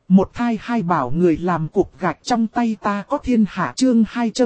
Một thai hai bảo người làm cục gạch trong tay ta có thiên hạ chương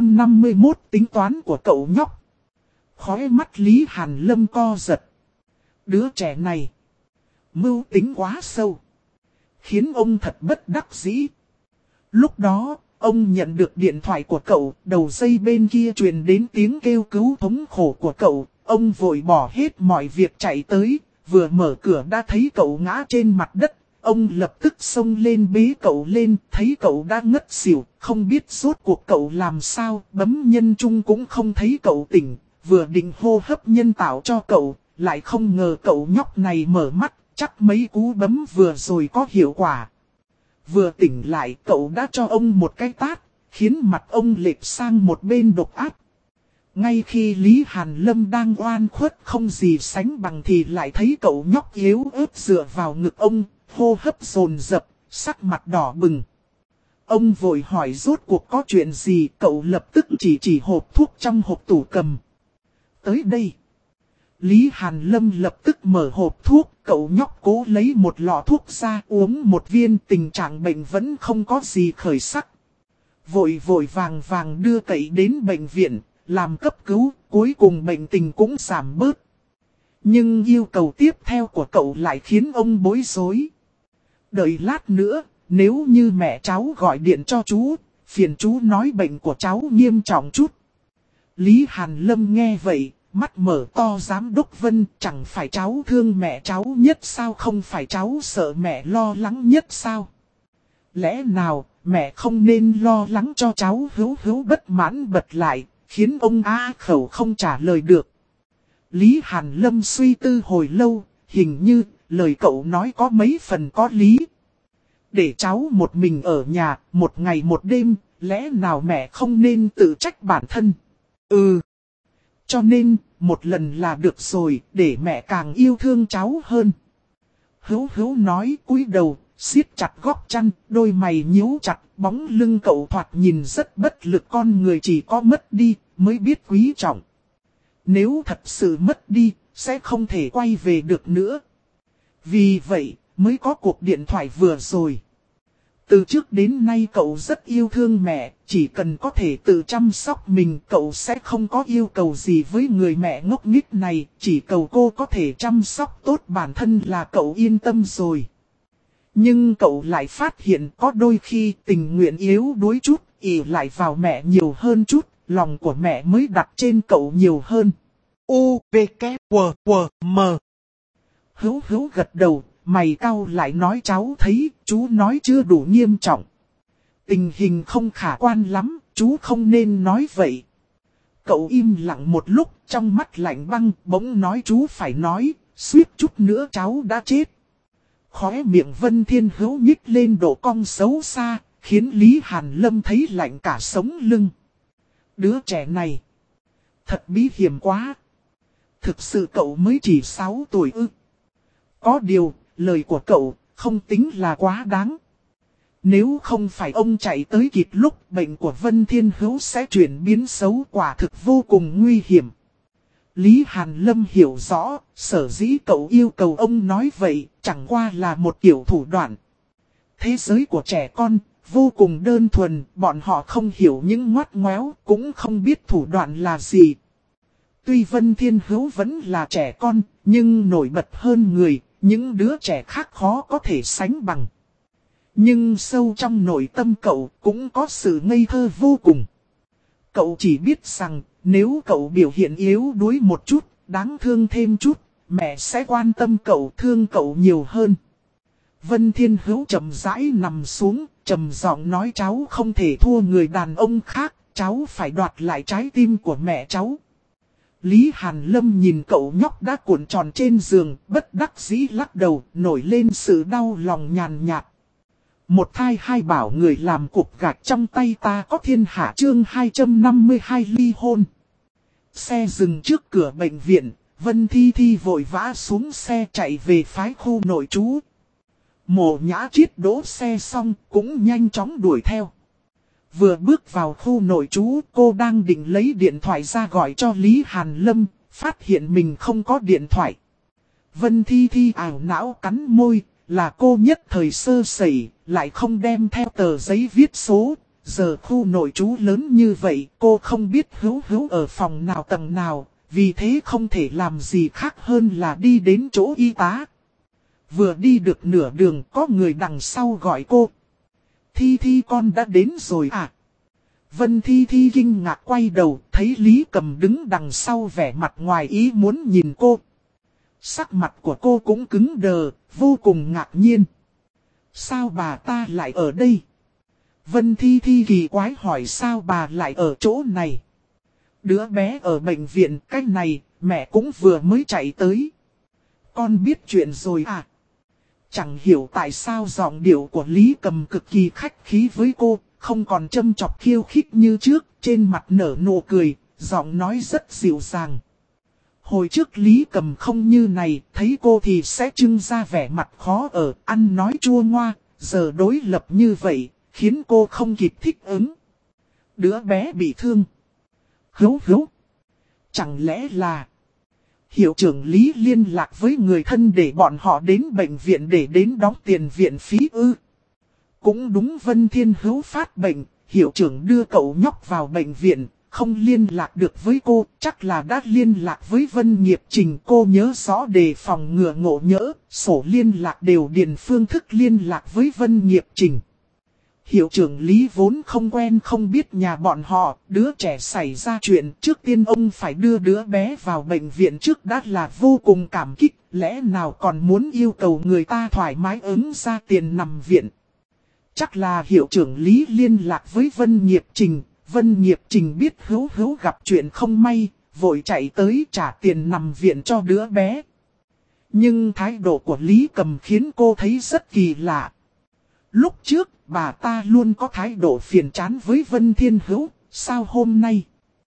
251 tính toán của cậu nhóc. Khóe mắt Lý Hàn Lâm co giật. Đứa trẻ này, mưu tính quá sâu, khiến ông thật bất đắc dĩ. Lúc đó, ông nhận được điện thoại của cậu, đầu dây bên kia truyền đến tiếng kêu cứu thống khổ của cậu. Ông vội bỏ hết mọi việc chạy tới, vừa mở cửa đã thấy cậu ngã trên mặt đất. Ông lập tức xông lên bế cậu lên, thấy cậu đã ngất xỉu, không biết rốt cuộc cậu làm sao, bấm nhân trung cũng không thấy cậu tỉnh, vừa định hô hấp nhân tạo cho cậu, lại không ngờ cậu nhóc này mở mắt, chắc mấy cú bấm vừa rồi có hiệu quả. Vừa tỉnh lại cậu đã cho ông một cái tát, khiến mặt ông lệch sang một bên độc ác. Ngay khi Lý Hàn Lâm đang oan khuất không gì sánh bằng thì lại thấy cậu nhóc yếu ớt dựa vào ngực ông, hô hấp dồn dập, sắc mặt đỏ bừng. Ông vội hỏi rốt cuộc có chuyện gì, cậu lập tức chỉ hộp thuốc trong hộp tủ cầm. Tới đây, Lý Hàn Lâm lập tức mở hộp thuốc, cậu nhóc cố lấy một lọ thuốc ra uống một viên, tình trạng bệnh vẫn không có gì khởi sắc. Vội vàng đưa cậu đến bệnh viện, làm cấp cứu, cuối cùng bệnh tình cũng giảm bớt. Nhưng yêu cầu tiếp theo của cậu lại khiến ông bối rối. Đợi lát nữa, nếu như mẹ cháu gọi điện cho chú, phiền chú nói bệnh của cháu nghiêm trọng chút. Lý Hàn Lâm nghe vậy, mắt mở to giám đốc Vân, chẳng phải cháu thương mẹ cháu nhất sao, không phải cháu sợ mẹ lo lắng nhất sao? Lẽ nào, mẹ không nên lo lắng cho cháu? Hữu bất mãn bật lại, khiến ông á khẩu không trả lời được. Lý Hàn Lâm suy tư hồi lâu, hình như lời cậu nói có mấy phần có lý. Để cháu một mình ở nhà, một ngày một đêm, lẽ nào mẹ không nên tự trách bản thân? Cho nên, một lần là được rồi, để mẹ càng yêu thương cháu hơn. Hữu nói cúi đầu, siết chặt góc chăn, đôi mày nhíu chặt, bóng lưng cậu thoạt nhìn rất bất lực, con người chỉ có mất đi, mới biết quý trọng. Nếu thật sự mất đi, sẽ không thể quay về được nữa. Vì vậy, mới có cuộc điện thoại vừa rồi. Từ trước đến nay cậu rất yêu thương mẹ, chỉ cần có thể tự chăm sóc mình, cậu sẽ không có yêu cầu gì với người mẹ ngốc nghếch này, chỉ cầu cô có thể chăm sóc tốt bản thân là cậu yên tâm rồi. Nhưng cậu lại phát hiện có đôi khi tình nguyện yếu đuối chút, ỷ lại vào mẹ nhiều hơn chút, lòng của mẹ mới đặt trên cậu nhiều hơn. U, V, K, W, W, M. Hữu gật đầu, mày cau lại nói cháu thấy, chú nói chưa đủ nghiêm trọng. Tình hình không khả quan lắm, chú không nên nói vậy. Cậu im lặng một lúc, trong mắt lạnh băng, bỗng nói chú phải nói, suýt chút nữa cháu đã chết. Khóe miệng Vân Thiên Hữu nhích lên độ cong xấu xa, khiến Lý Hàn Lâm thấy lạnh cả sống lưng. Đứa trẻ này, thật bí hiểm quá. Thực sự cậu mới chỉ 6 tuổi ư. Có điều, lời của cậu không tính là quá đáng. Nếu không phải ông chạy tới kịp lúc bệnh của Vân Thiên Hữu sẽ chuyển biến xấu, quả thực vô cùng nguy hiểm. Lý Hàn Lâm hiểu rõ, sở dĩ cậu yêu cầu ông nói vậy, chẳng qua là một kiểu thủ đoạn. Thế giới của trẻ con, vô cùng đơn thuần, bọn họ không hiểu những ngoắt ngoéo, cũng không biết thủ đoạn là gì. Tuy Vân Thiên Hữu vẫn là trẻ con, nhưng nổi bật hơn người, những đứa trẻ khác khó có thể sánh bằng. Nhưng sâu trong nội tâm cậu cũng có sự ngây thơ vô cùng. Cậu chỉ biết rằng, nếu cậu biểu hiện yếu đuối một chút, đáng thương thêm chút, mẹ sẽ quan tâm cậu, thương cậu nhiều hơn. Vân Thiên Hữu chậm rãi nằm xuống, trầm giọng nói cháu không thể thua người đàn ông khác, cháu phải đoạt lại trái tim của mẹ cháu. Lý Hàn Lâm nhìn cậu nhóc đã cuộn tròn trên giường, bất đắc dĩ lắc đầu, nổi lên sự đau lòng nhàn nhạt. Một thai hai bảo người làm cục gạch trong tay ta có thiên hạ chương 252 ly hôn. Xe dừng trước cửa bệnh viện, Vân Thi vội vã xuống xe chạy về phái khu nội trú. Mộ Nhã Triết đỗ xe xong cũng nhanh chóng đuổi theo. Vừa bước vào khu nội trú, cô đang định lấy điện thoại ra gọi cho Lý Hàn Lâm, phát hiện mình không có điện thoại. Vân Thi ảo não cắn môi, là cô nhất thời sơ sẩy, lại không đem theo tờ giấy viết số. Giờ khu nội trú lớn như vậy, cô không biết Hữu ở phòng nào tầng nào, vì thế không thể làm gì khác hơn là đi đến chỗ y tá. Vừa đi được nửa đường có người đằng sau gọi cô. Thi con đã đến rồi à? Vân Thi kinh ngạc quay đầu, thấy Lý Cầm đứng đằng sau vẻ mặt ngoài ý muốn nhìn cô. Sắc mặt của cô cũng cứng đờ, vô cùng ngạc nhiên. Sao bà ta lại ở đây? Vân Thi kỳ quái hỏi sao bà lại ở chỗ này? Đứa bé ở bệnh viện, cách này, mẹ cũng vừa mới chạy tới. Con biết chuyện rồi à? Chẳng hiểu tại sao giọng điệu của Lý Cầm cực kỳ khách khí với cô, không còn châm chọc khiêu khích như trước, trên mặt nở nụ cười, giọng nói rất dịu dàng. Hồi trước Lý Cầm không như này, thấy cô thì sẽ trưng ra vẻ mặt khó ở, ăn nói chua ngoa, giờ đối lập như vậy, khiến cô không kịp thích ứng. Đứa bé bị thương. Hữu. Chẳng lẽ là... Hiệu trưởng Lý liên lạc với người thân để bọn họ đến bệnh viện để đến đóng tiền viện phí ư? Cũng đúng, Vân Thiên Hữu phát bệnh, hiệu trưởng đưa cậu nhóc vào bệnh viện, không liên lạc được với cô, chắc là đã liên lạc với Vân Nghiệp Trình. Cô nhớ rõ đề phòng ngừa ngộ nhỡ, sổ liên lạc đều điền phương thức liên lạc với Vân Nghiệp Trình. Hiệu trưởng Lý vốn không quen không biết nhà bọn họ, đứa trẻ xảy ra chuyện trước tiên ông phải đưa đứa bé vào bệnh viện trước đã là vô cùng cảm kích, lẽ nào còn muốn yêu cầu người ta thoải mái ứng ra tiền nằm viện. Chắc là hiệu trưởng Lý liên lạc với Vân Nghiệp Trình biết Hữu gặp chuyện không may, vội chạy tới trả tiền nằm viện cho đứa bé. Nhưng thái độ của Lý Cầm khiến cô thấy rất kỳ lạ. Lúc trước, bà ta luôn có thái độ phiền chán với Vân Thiên Hữu, sao hôm nay?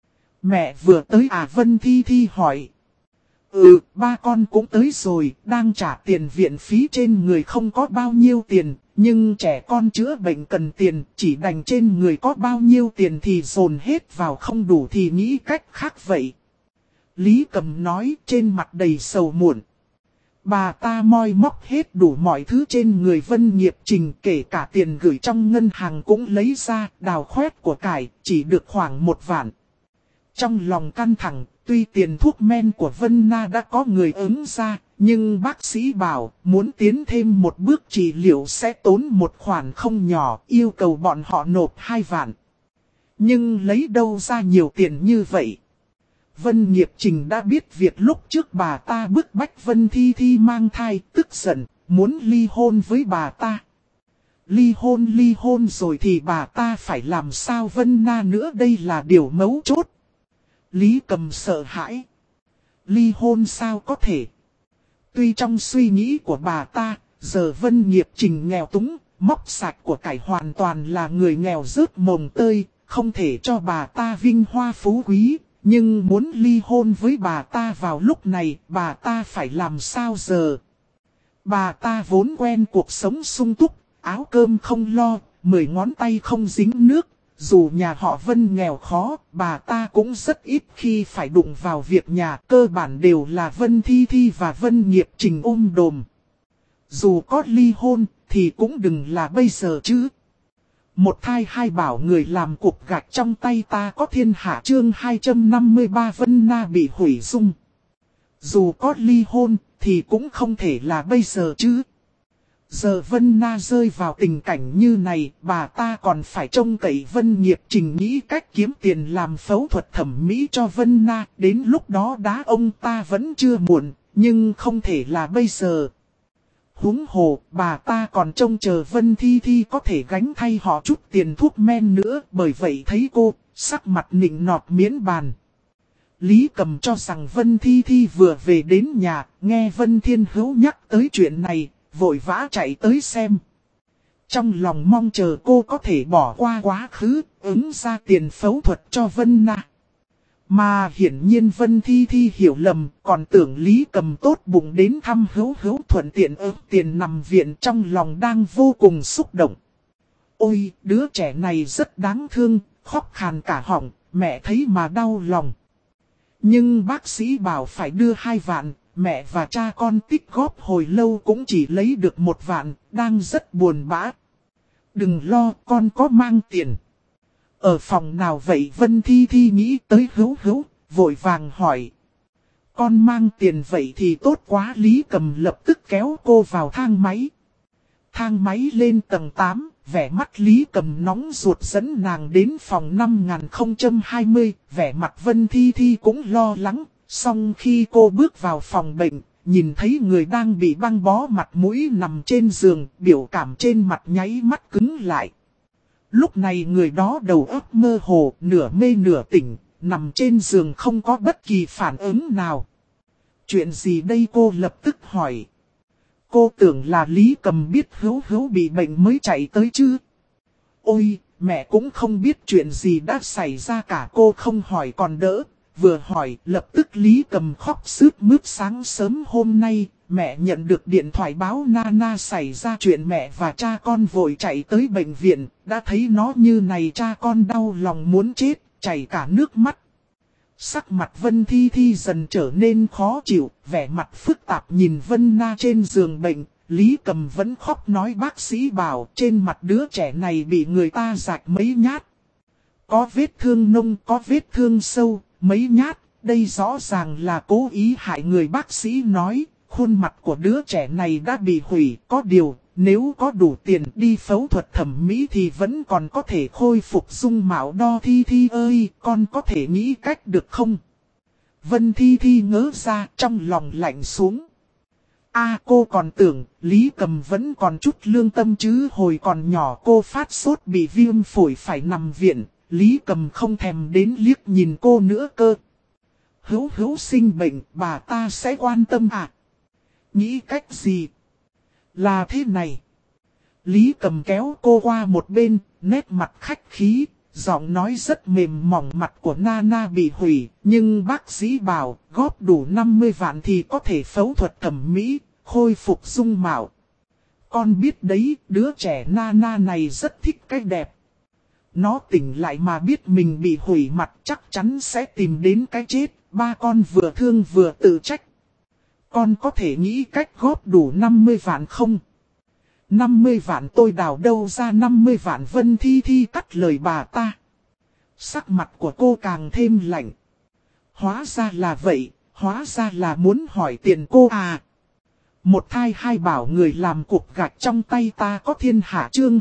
Mẹ vừa tới à? Vân Thi hỏi. Ba con cũng tới rồi, đang trả tiền viện phí, trên người không có bao nhiêu tiền, nhưng trẻ con chữa bệnh cần tiền, chỉ đành trên người có bao nhiêu tiền thì dồn hết vào, không đủ thì nghĩ cách khác vậy. Lý Cầm nói, trên mặt đầy sầu muộn. Bà ta moi móc hết đủ mọi thứ trên người Vân Nghiệp Trình, kể cả tiền gửi trong ngân hàng cũng lấy ra, đào khoét của cải, chỉ được khoảng 1 vạn. Trong lòng căng thẳng, tuy tiền thuốc men của Vân Na đã có người ứng ra, nhưng bác sĩ bảo muốn tiến thêm một bước trị liệu sẽ tốn một khoản không nhỏ, yêu cầu bọn họ nộp 2 vạn. Nhưng lấy đâu ra nhiều tiền như vậy? Vân Nghiệp Trình đã biết việc lúc trước bà ta bức bách Vân Thi mang thai, tức giận, muốn ly hôn với bà ta. Ly hôn rồi thì bà ta phải làm sao Vân Na nữa, đây là điều mấu chốt. Lý Cầm sợ hãi. Ly hôn sao có thể? Tuy trong suy nghĩ của bà ta, giờ Vân Nghiệp Trình nghèo túng, móc sạch của cải, hoàn toàn là người nghèo rớt mồng tơi, không thể cho bà ta vinh hoa phú quý. Nhưng muốn ly hôn với bà ta vào lúc này, bà ta phải làm sao giờ? Bà ta vốn quen cuộc sống sung túc, áo cơm không lo, 10 ngón tay không dính nước. Dù nhà họ Vân nghèo khó, bà ta cũng rất ít khi phải đụng vào việc nhà, cơ bản đều là Vân Thi và Vân Nghiệp Trình đồm. Dù có ly hôn, thì cũng đừng là bây giờ chứ. Một thai hai bảo người làm cục gạch trong tay ta có thiên hạ, chương 253 Vân Na bị hủy dung. Dù có ly hôn, thì cũng không thể là bây giờ chứ. Giờ Vân Na rơi vào tình cảnh như này, bà ta còn phải trông cậy Vân Nghiệp Trình nghĩ cách kiếm tiền làm phẫu thuật thẩm mỹ cho Vân Na. Đến lúc đó đá ông ta vẫn chưa muộn, nhưng không thể là bây giờ. Huống hồ, bà ta còn trông chờ Vân Thi có thể gánh thay họ chút tiền thuốc men nữa, bởi vậy thấy cô, sắc mặt nịnh nọt miễn bàn. Lý Cầm cho rằng Vân Thi vừa về đến nhà, nghe Vân Thiên Hữu nhắc tới chuyện này, vội vã chạy tới xem. Trong lòng mong chờ cô có thể bỏ qua quá khứ, ứng ra tiền phẫu thuật cho Vân Na. Mà hiển nhiên Vân Thi hiểu lầm, còn tưởng Lý Cầm tốt bụng đến thăm Hữu thuận tiện ớt tiền nằm viện, trong lòng đang vô cùng xúc động. Ôi, đứa trẻ này rất đáng thương, khóc khàn cả họng, mẹ thấy mà đau lòng. Nhưng bác sĩ bảo phải đưa 2 vạn, mẹ và cha con tích góp hồi lâu cũng chỉ lấy được 1 vạn, đang rất buồn bã. Đừng lo, con có mang tiền. Ở phòng nào vậy? Vân Thi Thi nghĩ tới Hữu Hữu, vội vàng hỏi. Con mang tiền vậy thì tốt quá. Lý Cầm lập tức kéo cô vào thang máy. Thang máy lên tầng 8, vẻ mắt Lý Cầm nóng ruột dẫn nàng đến phòng 5020, vẻ mặt Vân Thi Thi cũng lo lắng. Song khi cô bước vào phòng bệnh, nhìn thấy người đang bị băng bó mặt mũi nằm trên giường, biểu cảm trên mặt nháy mắt cứng lại. Lúc này người đó đầu óc mơ hồ, nửa mê nửa tỉnh, nằm trên giường không có bất kỳ phản ứng nào. Chuyện gì đây? Cô lập tức hỏi. Cô tưởng là Lý Cầm biết Hữu Hữu bị bệnh mới chạy tới chứ. Ôi, mẹ cũng không biết chuyện gì đã xảy ra cả. Cô không hỏi còn đỡ, vừa hỏi lập tức Lý Cầm khóc sướt mướt. Sáng sớm hôm nay, mẹ nhận được điện thoại báo Nana xảy ra chuyện, mẹ và cha con vội chạy tới bệnh viện. Đã thấy nó như này, cha con đau lòng muốn chết, chảy cả nước mắt. Sắc mặt Vân Thi Thi dần trở nên khó chịu, vẻ mặt phức tạp nhìn Vân Na trên giường bệnh. Lý Cầm vẫn khóc nói bác sĩ bảo trên mặt đứa trẻ này bị người ta rạch mấy nhát. Có vết thương nông, có vết thương sâu, mấy nhát, đây rõ ràng là cố ý hại người. Bác sĩ nói, khuôn mặt của đứa trẻ này đã bị hủy, có điều, nếu có đủ tiền đi phẫu thuật thẩm mỹ thì vẫn còn có thể khôi phục dung mạo đo. Thi Thi ơi, con có thể nghĩ cách được không? Vân Thi Thi ngớ ra, trong lòng lạnh xuống. Cô còn tưởng Lý Cầm vẫn còn chút lương tâm chứ. Hồi còn nhỏ cô phát sốt bị viêm phổi phải nằm viện, Lý Cầm không thèm đến liếc nhìn cô nữa cơ. Hữu Hữu sinh bệnh, bà ta sẽ quan tâm à? Nghĩ cách gì? Là thế này. Lý Cầm kéo cô qua một bên, nét mặt khách khí, giọng nói rất mềm mỏng. Mặt của Nana bị hủy, nhưng bác sĩ bảo góp đủ 50 vạn thì có thể phẫu thuật thẩm mỹ, khôi phục dung mạo. Con biết đấy, đứa trẻ Nana này rất thích cái đẹp. Nó tỉnh lại mà biết mình bị hủy mặt chắc chắn sẽ tìm đến cái chết. Ba con vừa thương vừa tự trách. Con có thể nghĩ cách góp đủ 50 vạn không? 50 vạn tôi đào đâu ra 50 vạn? Vân Thi Thi cắt lời bà ta. Sắc mặt của cô càng thêm lạnh. Hóa ra là vậy, hóa ra là muốn hỏi tiền cô à. Một thai hai bảo người làm cục gạch trong tay ta có thiên hạ. Chương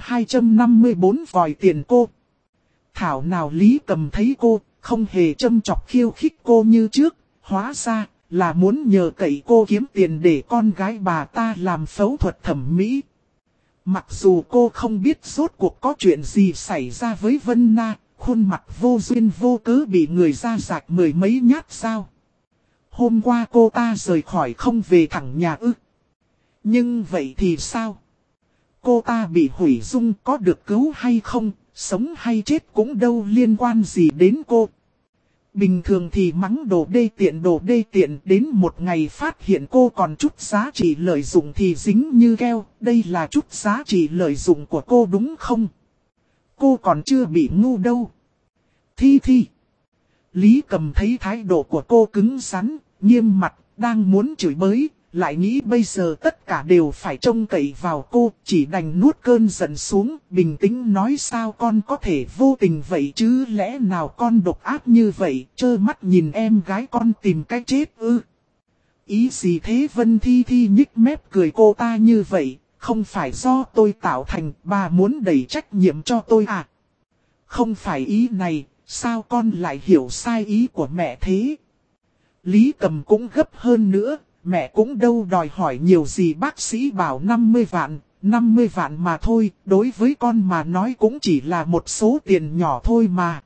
254 vòi tiền cô. Thảo nào Lý Cầm thấy cô không hề châm chọc khiêu khích cô như trước. Hóa ra là muốn nhờ cậy cô kiếm tiền để con gái bà ta làm phẫu thuật thẩm mỹ. Mặc dù cô không biết rốt cuộc có chuyện gì xảy ra với Vân Na, khuôn mặt vô duyên vô cớ bị người ra rạch 10 mấy nhát sao. Hôm qua cô ta rời khỏi không về thẳng nhà ư. Nhưng vậy thì sao? Cô ta bị hủy dung có được cứu hay không, sống hay chết cũng đâu liên quan gì đến cô. Bình thường thì mắng đồ đê tiện, đến một ngày phát hiện cô còn chút giá trị lợi dụng thì dính như keo. Đây là chút giá trị lợi dụng của cô đúng không? Cô còn chưa bị ngu đâu. Thi Thi. Lý Cầm thấy thái độ của cô cứng rắn, nghiêm mặt, đang muốn chửi bới. Lại nghĩ bây giờ tất cả đều phải trông cậy vào cô, chỉ đành nuốt cơn giận xuống, bình tĩnh nói sao con có thể vô tình vậy chứ, lẽ nào con độc ác như vậy, trơ mắt nhìn em gái con tìm cái chết ư? Ý gì thế? Vân Thi Thi nhích mép cười cô ta như vậy, không phải do tôi tạo thành, bà muốn đẩy trách nhiệm cho tôi à? Không phải ý này, sao con lại hiểu sai ý của mẹ thế? Lý Cầm cũng gấp hơn nữa. Mẹ cũng đâu đòi hỏi nhiều gì, bác sĩ bảo 50 vạn mà thôi, đối với con mà nói cũng chỉ là một số tiền nhỏ thôi mà.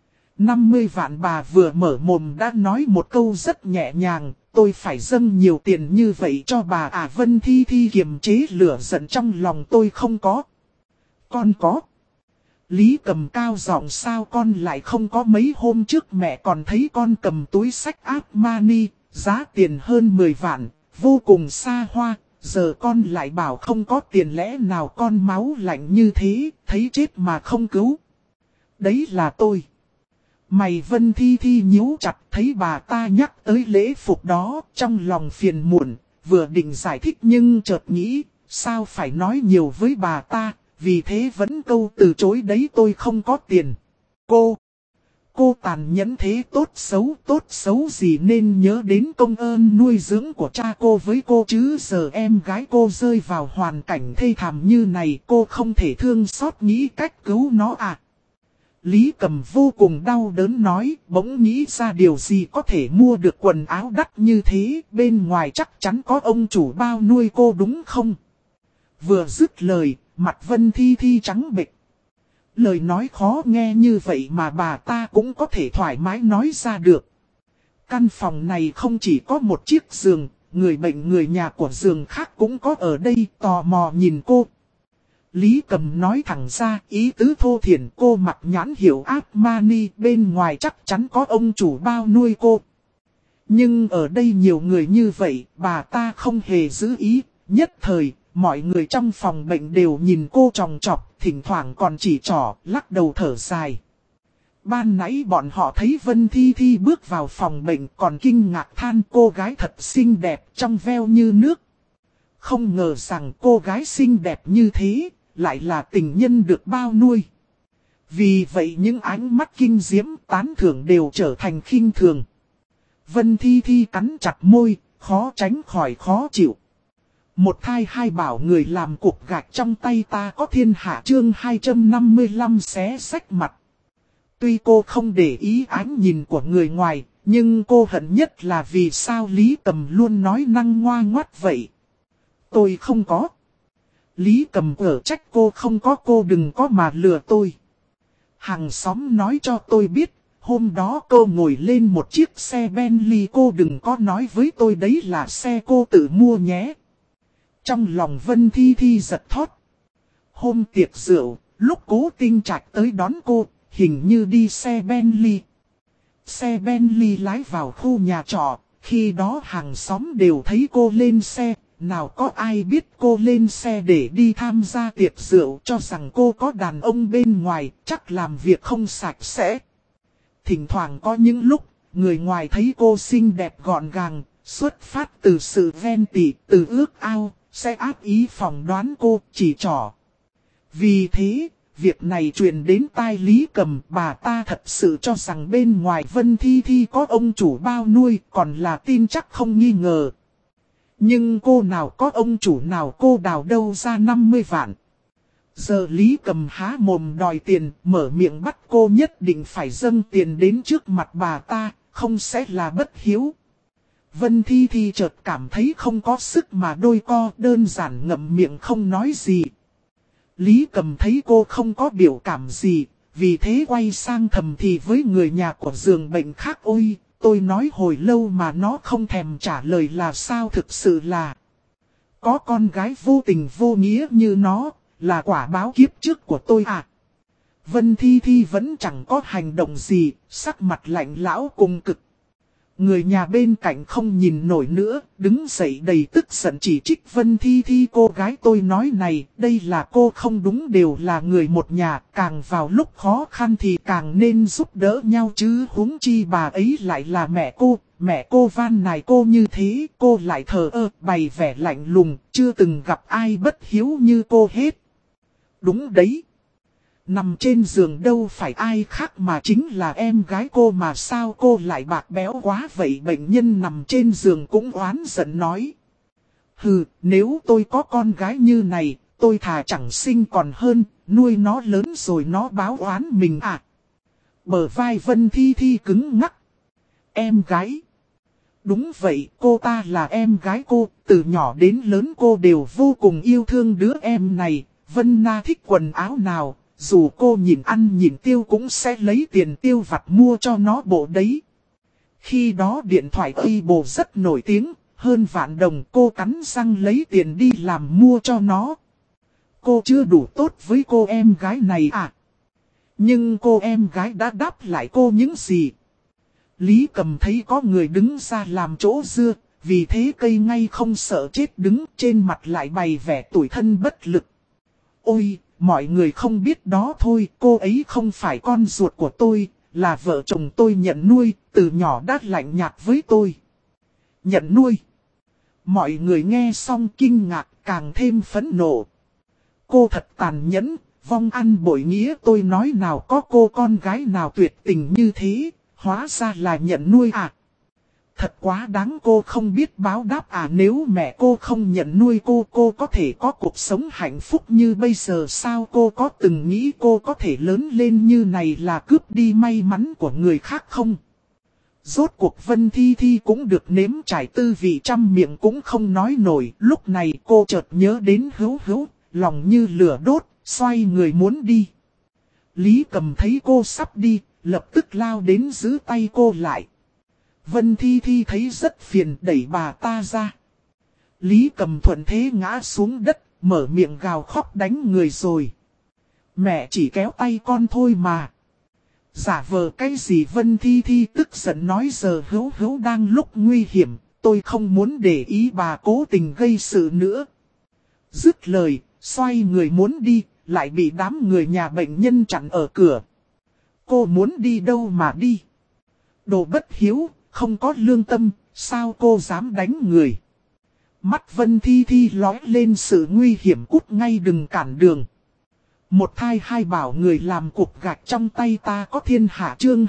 50 vạn bà vừa mở mồm đã nói một câu rất nhẹ nhàng, tôi phải dâng nhiều tiền như vậy cho bà à? Vân Thi Thi kiềm chế lửa giận trong lòng. Tôi không có. Con có. Lý Cầm cao giọng sao con lại không có? Mấy hôm trước mẹ còn thấy con cầm túi xách Armani. Giá tiền hơn 10 vạn, vô cùng xa hoa, giờ con lại bảo không có tiền, lẽ nào con máu lạnh như thế, thấy chết mà không cứu. Đấy là tôi. Mày Vân Thi Thi nhíu chặt thấy bà ta nhắc tới lễ phục đó, trong lòng phiền muộn, vừa định giải thích nhưng chợt nghĩ, sao phải nói nhiều với bà ta, vì thế vẫn câu từ chối đấy tôi không có tiền. Cô tàn nhẫn thế tốt xấu gì nên nhớ đến công ơn nuôi dưỡng của cha cô với cô chứ giờ em gái cô rơi vào hoàn cảnh thê thảm như này cô không thể thương xót nghĩ cách cứu nó à. Lý Cầm vô cùng đau đớn nói bỗng nghĩ ra điều gì có thể mua được quần áo đắt như thế bên ngoài chắc chắn có ông chủ bao nuôi cô đúng không? Vừa dứt lời, mặt Vân Thi Thi trắng bệch. Lời nói khó nghe như vậy mà bà ta cũng có thể thoải mái nói ra được. Căn phòng này không chỉ có một chiếc giường, người bệnh người nhà của giường khác cũng có ở đây tò mò nhìn cô. Lý Cầm nói thẳng ra ý tứ thô thiển cô mặc nhãn hiệu Armani bên ngoài chắc chắn có ông chủ bao nuôi cô. Nhưng ở đây nhiều người như vậy, bà ta không hề giữ ý, nhất thời. Mọi người trong phòng bệnh đều nhìn cô tròng trọc, thỉnh thoảng còn chỉ trỏ, lắc đầu thở dài. Ban nãy bọn họ thấy Vân Thi Thi bước vào phòng bệnh còn kinh ngạc than cô gái thật xinh đẹp trong veo như nước. Không ngờ rằng cô gái xinh đẹp như thế, lại là tình nhân được bao nuôi. Vì vậy những ánh mắt kinh diễm tán thưởng đều trở thành khinh thường. Vân Thi Thi cắn chặt môi, khó tránh khỏi khó chịu. Một thai hai bảo người làm cục gạch trong tay ta có thiên hạ chương 255 xé sách mặt. Tuy cô không để ý ánh nhìn của người ngoài, nhưng cô hận nhất là vì sao Lý Cầm luôn nói năng ngoa ngoắt vậy. Tôi không có. Lý Cầm ở trách cô không có cô đừng có mà lừa tôi. Hàng xóm nói cho tôi biết, hôm đó cô ngồi lên một chiếc xe Bentley cô đừng có nói với tôi đấy là xe cô tự mua nhé. Trong lòng Vân Thi Thi giật thót. Hôm tiệc rượu, lúc Cố Tinh Trạch tới đón cô, hình như đi xe Bentley. Xe Bentley lái vào khu nhà trọ, khi đó hàng xóm đều thấy cô lên xe, nào có ai biết cô lên xe để đi tham gia tiệc rượu cho rằng cô có đàn ông bên ngoài, chắc làm việc không sạch sẽ. Thỉnh thoảng có những lúc, người ngoài thấy cô xinh đẹp gọn gàng, xuất phát từ sự ghen tị, từ ước ao. Sẽ áp ý phỏng đoán cô chỉ trỏ. Vì thế, việc này truyền đến tai Lý Cầm bà ta thật sự cho rằng bên ngoài Vân Thi Thi có ông chủ bao nuôi còn là tin chắc không nghi ngờ. Nhưng cô nào có ông chủ nào cô đào đâu ra 50 vạn. Giờ Lý Cầm há mồm đòi tiền mở miệng bắt cô nhất định phải dâng tiền đến trước mặt bà ta, không sẽ là bất hiếu. Vân Thi Thi chợt cảm thấy không có sức mà đôi co đơn giản ngậm miệng không nói gì. Lý Cầm thấy cô không có biểu cảm gì, vì thế quay sang thầm thì với người nhà của giường bệnh khác ôi, tôi nói hồi lâu mà nó không thèm trả lời là sao thực sự là. Có con gái vô tình vô nghĩa như nó, là quả báo kiếp trước của tôi à. Vân Thi Thi vẫn chẳng có hành động gì, sắc mặt lạnh lão cùng cực. Người nhà bên cạnh không nhìn nổi nữa, đứng dậy đầy tức giận chỉ trích Vân Thi Thi cô gái tôi nói này, đây là cô không đúng đều là người một nhà, càng vào lúc khó khăn thì càng nên giúp đỡ nhau chứ huống chi bà ấy lại là mẹ cô van nài cô như thế, cô lại thờ ơ, bày vẻ lạnh lùng, chưa từng gặp ai bất hiếu như cô hết. Đúng đấy. Nằm trên giường đâu phải ai khác mà chính là em gái cô mà sao cô lại bạc béo quá vậy bệnh nhân nằm trên giường cũng oán giận nói. Hừ, nếu tôi có con gái như này, tôi thà chẳng sinh còn hơn, nuôi nó lớn rồi nó báo oán mình à. Bờ vai Vân Thi Thi cứng ngắc. Em gái. Đúng vậy, cô ta là em gái cô, từ nhỏ đến lớn cô đều vô cùng yêu thương đứa em này, Vân Na thích quần áo nào. Dù cô nhìn ăn nhìn tiêu cũng sẽ lấy tiền tiêu vặt mua cho nó bộ đấy. Khi đó điện thoại Weibo rất nổi tiếng, hơn vạn đồng cô cắn răng lấy tiền đi làm mua cho nó. Cô chưa đủ tốt với cô em gái này à? Nhưng cô em gái đã đáp lại cô những gì? Lý Cầm thấy có người đứng ra làm chỗ dưa, vì thế cây ngay không sợ chết đứng trên mặt lại bày vẻ tủi thân bất lực. Ôi! Mọi người không biết đó thôi, cô ấy không phải con ruột của tôi, là vợ chồng tôi nhận nuôi, từ nhỏ đã lạnh nhạt với tôi. Nhận nuôi. Mọi người nghe xong kinh ngạc càng thêm phẫn nộ. Cô thật tàn nhẫn, vong ăn bội nghĩa, tôi nói nào có cô con gái nào tuyệt tình như thế, hóa ra là nhận nuôi à. Thật quá đáng, cô không biết báo đáp à, nếu mẹ cô không nhận nuôi cô có thể có cuộc sống hạnh phúc như bây giờ sao? Cô có từng nghĩ cô có thể lớn lên như này là cướp đi may mắn của người khác không? Rốt cuộc Vân Thi Thi cũng được nếm trải tư vị trăm miệng cũng không nói nổi. Lúc này cô chợt nhớ đến Hữu Hữu, lòng như lửa đốt, xoay người muốn đi. Lý Cầm thấy cô sắp đi, lập tức lao đến giữ tay cô lại. Vân Thi Thi thấy rất phiền, đẩy bà ta ra. Lý Cầm thuận thế ngã xuống đất, mở miệng gào khóc đánh người rồi. Mẹ chỉ kéo tay con thôi mà. Giả vờ cái gì? Vân Thi Thi tức giận nói, giờ Hữu Hữu đang lúc nguy hiểm, tôi không muốn để ý bà cố tình gây sự nữa. Dứt lời, xoay người muốn đi, lại bị đám người nhà bệnh nhân chặn ở cửa. Cô muốn đi đâu mà đi? Đồ bất hiếu, không có lương tâm, sao cô dám đánh người? Mắt Vân Thi Thi lóe lên sự nguy hiểm, cút ngay đừng cản đường. Một thai hai bảo người làm cục gạch trong tay ta có thiên hạ chương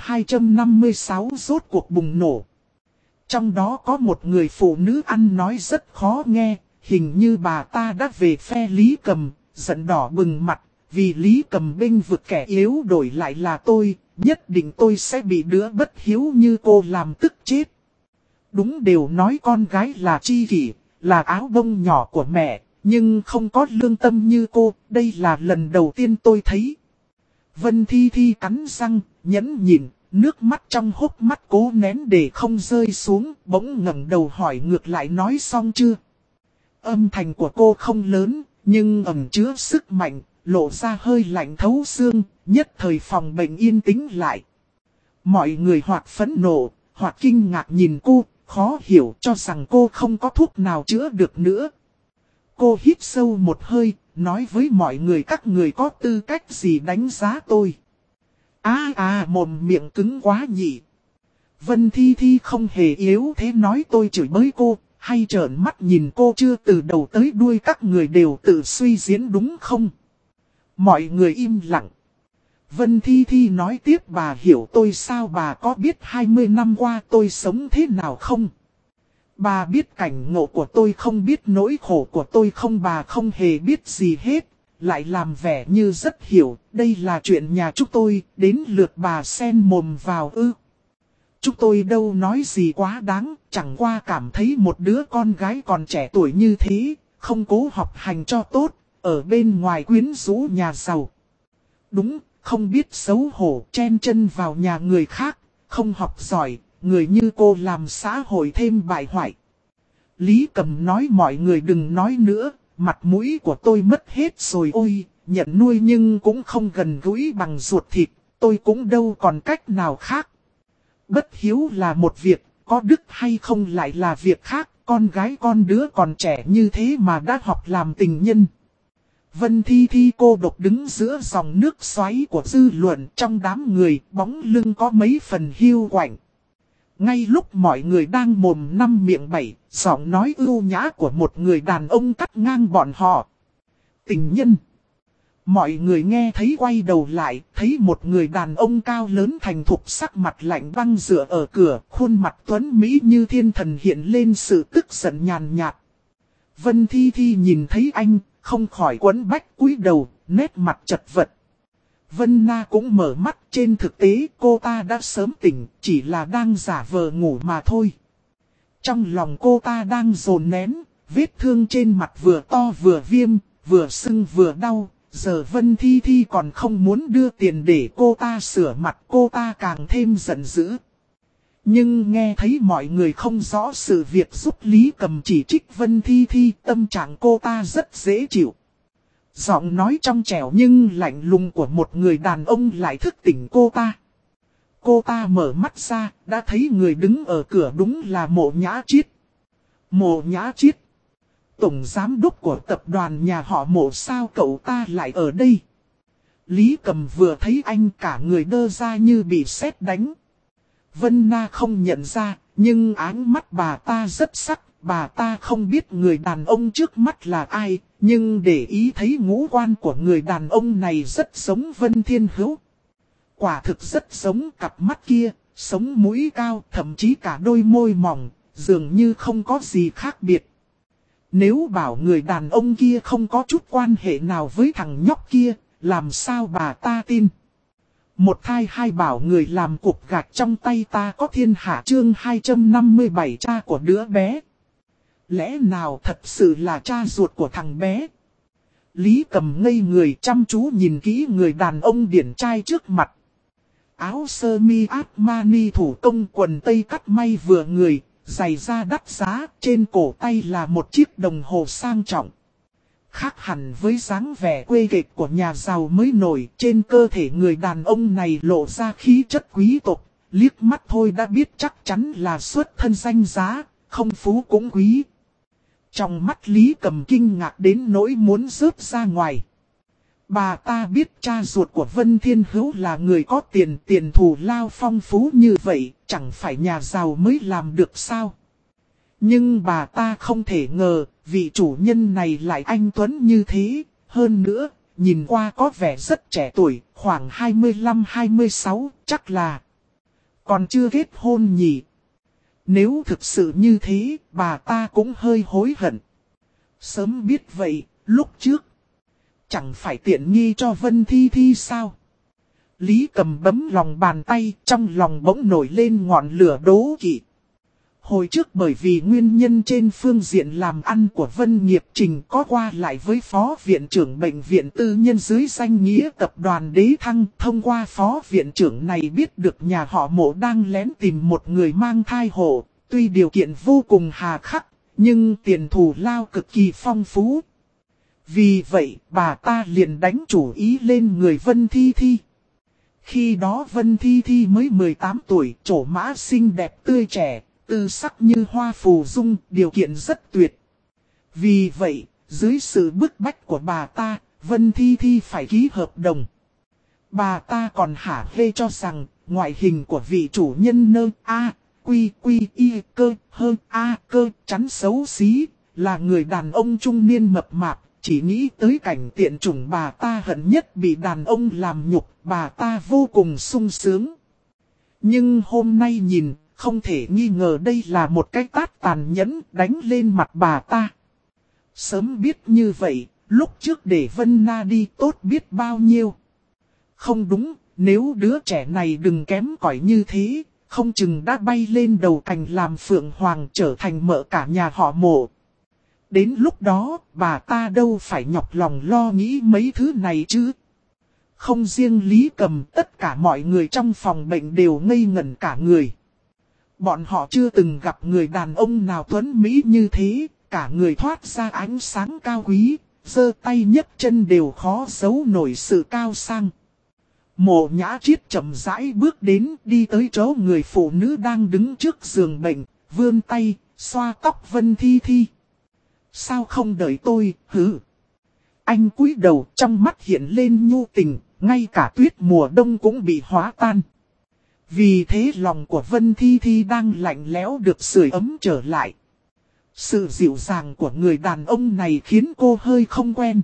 256 rốt cuộc bùng nổ. Trong đó có một người phụ nữ ăn nói rất khó nghe, hình như bà ta đã về phe Lý Cầm, giận đỏ bừng mặt, vì Lý Cầm bênh vực kẻ yếu đổi lại là tôi, nhất định tôi sẽ bị đứa bất hiếu như cô làm tức chết. Đúng, đều nói con gái là chi kỷ, là áo bông nhỏ của mẹ. Nhưng không có lương tâm như cô, đây là lần đầu tiên tôi thấy. Vân Thi Thi cắn răng, nhẫn nhịn, nước mắt trong hốc mắt cố nén để không rơi xuống, bỗng ngẩng đầu hỏi ngược lại, nói xong chưa? Âm thanh của cô không lớn, nhưng ẩn chứa sức mạnh, lộ ra hơi lạnh thấu xương, nhất thời phòng bệnh yên tĩnh lại. Mọi người hoặc phẫn nộ, hoặc kinh ngạc nhìn cô, khó hiểu cho rằng cô không có thuốc nào chữa được nữa. Cô hít sâu một hơi, nói với mọi người, các người có tư cách gì đánh giá tôi? Mồm miệng cứng quá nhỉ. Vân Thi Thi không hề yếu thế nói, tôi chửi bới cô, hay trợn mắt nhìn cô chưa? Từ đầu tới đuôi các người đều tự suy diễn đúng không? Mọi người im lặng. Vân Thi Thi nói tiếp, bà hiểu tôi sao? Bà có biết 20 năm qua tôi sống thế nào không? Bà biết cảnh ngộ của tôi không, biết nỗi khổ của tôi không? Bà không hề biết gì hết, lại làm vẻ như rất hiểu, đây là chuyện nhà chúng tôi, đến lượt bà xen mồm vào ư. Chúng tôi đâu nói gì quá đáng, chẳng qua cảm thấy một đứa con gái còn trẻ tuổi như thế, không cố học hành cho tốt, ở bên ngoài quyến rũ nhà giàu. Đúng, không biết xấu hổ, chen chân vào nhà người khác, không học giỏi. Người như cô làm xã hội thêm bại hoại. Lý Cầm nói, mọi người đừng nói nữa, mặt mũi của tôi mất hết rồi. Ôi, nhận nuôi nhưng cũng không gần gũi bằng ruột thịt, tôi cũng đâu còn cách nào khác. Bất hiếu là một việc, có đức hay không lại là việc khác, con gái con đứa còn trẻ như thế mà đã học làm tình nhân. Vân Thi Thi cô độc đứng giữa dòng nước xoáy của dư luận, trong đám người, bóng lưng có mấy phần hiu quạnh. Ngay lúc mọi người đang mồm năm miệng bảy, giọng nói ưu nhã của một người đàn ông cắt ngang bọn họ. Tình nhân. Mọi người nghe thấy quay đầu lại, thấy một người đàn ông cao lớn thành thục, sắc mặt lạnh băng dựa ở cửa, khuôn mặt tuấn mỹ như thiên thần hiện lên sự tức giận nhàn nhạt. Vân Thi Thi nhìn thấy anh, không khỏi quấn bách cúi đầu, nét mặt chật vật. Vân Na cũng mở mắt, trên thực tế cô ta đã sớm tỉnh, chỉ là đang giả vờ ngủ mà thôi. Trong lòng cô ta đang dồn nén, vết thương trên mặt vừa to vừa viêm, vừa sưng vừa đau. Giờ Vân Thi Thi còn không muốn đưa tiền để cô ta sửa mặt, cô ta càng thêm giận dữ. Nhưng nghe thấy mọi người không rõ sự việc giúp Lý Cầm chỉ trích Vân Thi Thi, tâm trạng cô ta rất dễ chịu. Giọng nói trong trẻo nhưng lạnh lùng của một người đàn ông lại thức tỉnh cô ta. Cô ta mở mắt ra, đã thấy người đứng ở cửa đúng là Mộ Nhã Chiết. Mộ Nhã Chiết, tổng giám đốc của tập đoàn nhà họ Mộ, sao cậu ta lại ở đây? Lý Cầm vừa thấy anh cả người đơ ra như bị sét đánh. Vân Na không nhận ra, nhưng áng mắt bà ta rất sắc. Bà ta không biết người đàn ông trước mắt là ai, nhưng để ý thấy ngũ quan của người đàn ông này rất giống Vân Thiên Hữu. Quả thực rất giống cặp mắt kia, sống mũi cao, thậm chí cả đôi môi mỏng, dường như không có gì khác biệt. Nếu bảo người đàn ông kia không có chút quan hệ nào với thằng nhóc kia, làm sao bà ta tin? Một thai hai bảo người làm cục gạch trong tay ta có thiên hạ chương 257 cha của đứa bé. Lẽ nào thật sự là cha ruột của thằng bé? Lý Cầm ngây người chăm chú nhìn kỹ người đàn ông điển trai trước mặt. Áo sơ mi Armani thủ công, quần tây cắt may vừa người, giày da đắt giá, trên cổ tay là một chiếc đồng hồ sang trọng. Khác hẳn với dáng vẻ quê kịch của nhà giàu mới nổi, trên cơ thể người đàn ông này lộ ra khí chất quý tộc, liếc mắt thôi đã biết chắc chắn là xuất thân danh giá, không phú cũng quý. Trong mắt Lý Cầm kinh ngạc đến nỗi muốn rớt ra ngoài. Bà ta biết cha ruột của Vân Thiên Hữu là người có tiền thù lao phong phú như vậy, chẳng phải nhà giàu mới làm được sao. Nhưng bà ta không thể ngờ, vị chủ nhân này lại anh tuấn như thế, hơn nữa, nhìn qua có vẻ rất trẻ tuổi, khoảng 25-26, chắc là còn chưa kết hôn nhỉ. Nếu thực sự như thế, bà ta cũng hơi hối hận. Sớm biết vậy, lúc trước, chẳng phải tiện nghi cho Vân Thi Thi sao? Lý Cầm bấm lòng bàn tay, trong lòng bỗng nổi lên ngọn lửa đố kỵ. Hồi trước bởi vì nguyên nhân trên phương diện làm ăn của Vân Nghiệp Trình có qua lại với phó viện trưởng bệnh viện tư nhân dưới danh nghĩa tập đoàn Đế Thăng. Thông qua phó viện trưởng này biết được nhà họ Mộ đang lén tìm một người mang thai hộ. Tuy điều kiện vô cùng hà khắc, nhưng tiền thù lao cực kỳ phong phú. Vì vậy bà ta liền đánh chủ ý lên người Vân Thi Thi. Khi đó Vân Thi Thi mới 18 tuổi, trổ mã xinh đẹp tươi trẻ. Tư sắc như hoa phù dung, điều kiện rất tuyệt. Vì vậy, dưới sự bức bách của bà ta, Vân Thi Thi phải ký hợp đồng. Bà ta còn hả hê cho rằng, ngoại hình của vị chủ nhân nơ A, quy y cơ, hơn A cơ, chắn xấu xí, là người đàn ông trung niên mập mạp, chỉ nghĩ tới cảnh tiện chủng bà ta hận nhất bị đàn ông làm nhục, bà ta vô cùng sung sướng. Nhưng hôm nay nhìn, không thể nghi ngờ đây là một cái tát tàn nhẫn đánh lên mặt bà ta. Sớm biết như vậy, lúc trước để Vân Na đi tốt biết bao nhiêu. Không đúng, nếu đứa trẻ này đừng kém cỏi như thế, không chừng đã bay lên đầu cành làm phượng hoàng trở thành mợ cả nhà họ Mộ. Đến lúc đó, bà ta đâu phải nhọc lòng lo nghĩ mấy thứ này chứ. Không riêng Lý Cầm, tất cả mọi người trong phòng bệnh đều ngây ngẩn cả người. Bọn họ chưa từng gặp người đàn ông nào tuấn mỹ như thế, cả người thoát ra ánh sáng cao quý, giơ tay nhấc chân đều khó giấu nổi sự cao sang. Mộ Nhã Triết chậm rãi bước đến, đi tới chỗ người phụ nữ đang đứng trước giường bệnh, vươn tay, xoa tóc Vân Thi Thi. Sao không đợi tôi, hứ? Anh cúi đầu, trong mắt hiện lên nhu tình, ngay cả tuyết mùa đông cũng bị hóa tan. Vì thế lòng của Vân Thi Thi đang lạnh lẽo được sưởi ấm trở lại. Sự dịu dàng của người đàn ông này khiến cô hơi không quen.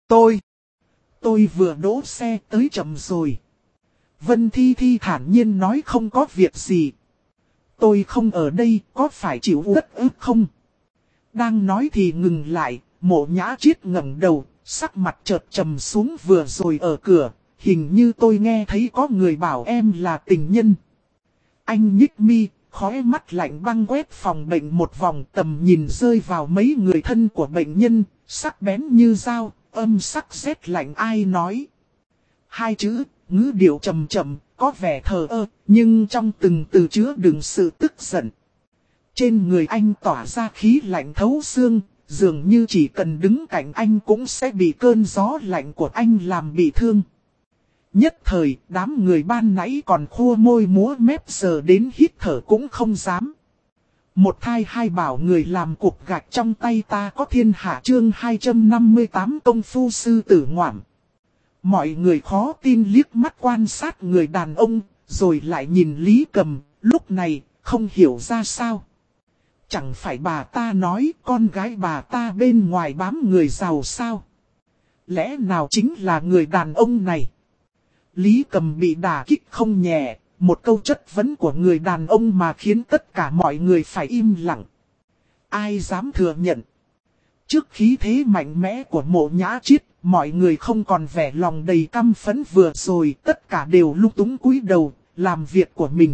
Tôi vừa đỗ xe tới chậm rồi. Vân Thi Thi thản nhiên nói không có việc gì. Tôi không ở đây, có phải chịu uất ức không? Đang nói thì ngừng lại, Mộ Nhã Triết ngẩng đầu, sắc mặt chợt trầm xuống vừa rồi ở cửa. Hình như tôi nghe thấy có người bảo em là tình nhân. Anh nhích mi, khóe mắt lạnh băng quét phòng bệnh một vòng, tầm nhìn rơi vào mấy người thân của bệnh nhân, sắc bén như dao, âm sắc rét lạnh ai nói. Hai chữ, ngữ điệu trầm trầm, có vẻ thờ ơ, nhưng trong từng từ chứa đựng sự tức giận. Trên người anh tỏa ra khí lạnh thấu xương, dường như chỉ cần đứng cạnh anh cũng sẽ bị cơn gió lạnh của anh làm bị thương. Nhất thời, đám người ban nãy còn khua môi múa mép giờ đến hít thở cũng không dám. Một thai hai bảo người làm cục gạch trong tay ta có thiên hạ chương 258 công phu sư tử ngoạm. Mọi người khó tin liếc mắt quan sát người đàn ông, rồi lại nhìn Lý Cầm, lúc này không hiểu ra sao. Chẳng phải bà ta nói con gái bà ta bên ngoài bám người giàu sao? Lẽ nào chính là người đàn ông này? Lý Cầm bị đả kích không nhẹ, một câu chất vấn của người đàn ông mà khiến tất cả mọi người phải im lặng. Ai dám thừa nhận? Trước khí thế mạnh mẽ của Mộ Nhã Chiết, mọi người không còn vẻ lòng đầy căm phẫn vừa rồi, tất cả đều lung túng cúi đầu, làm việc của mình.